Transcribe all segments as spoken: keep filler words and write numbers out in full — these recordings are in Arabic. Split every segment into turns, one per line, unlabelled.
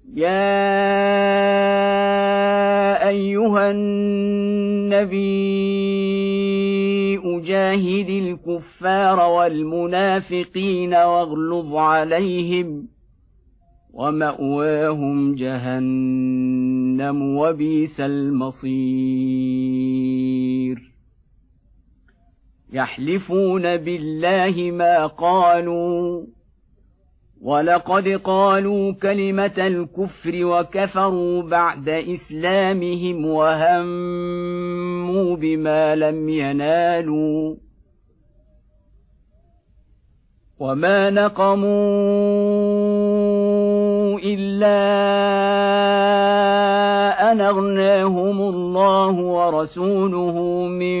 يا أيها النبي جاهد الكفار والمنافقين واغلظ عليهم ومأواهم جهنم وبئس المصير يحلفون بالله ما قالوا ولقد قالوا كلمة الكفر وكفروا بعد إسلامهم وهموا بما لم ينالوا وما نقموا إلا أن أغناهم الله ورسوله من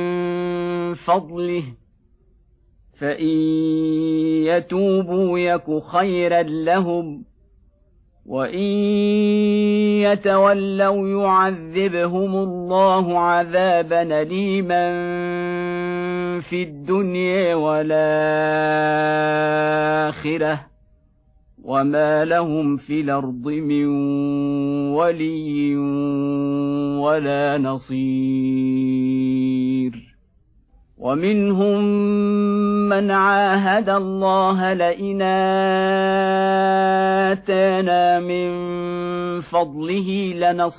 فضله فإن يتوبوا يك خيرا لهم وإن يتولوا يعذبهم الله عذابا أليما في الدنيا والآخرة وما لهم في الأرض من ولي ولا نصير ومنهم من عاهد الله لئن آتانا من فضله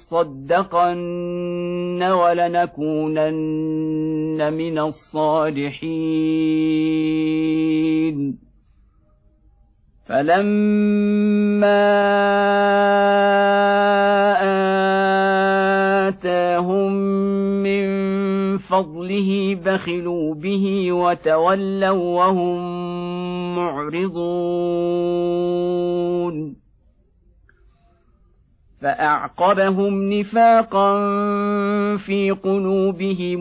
لنصدقن ولنكونن من الصالحين فلما آتاهم من فضله بخلوا به وتولوا وهم معرضون فأعقبهم نفاقا في قلوبهم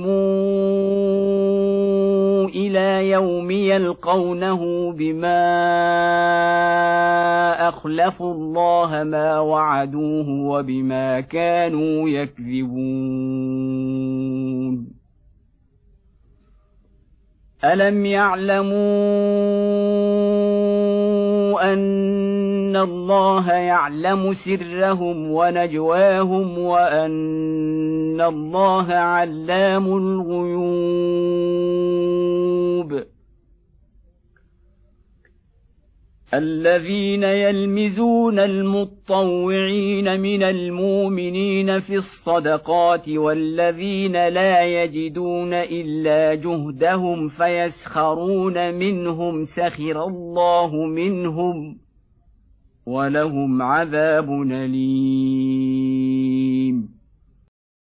إلى يوم يلقونه بما أخلفوا الله ما وعدوه وبما كانوا يكذبون ألم يعلموا أن الله يعلم سرهم ونجواهم وأن الله علام الغيوب الذين يلمزون المطوعين من المؤمنين في الصدقات والذين لا يجدون إلا جهدهم فيسخرون منهم سخر الله منهم ولهم عذاب أليم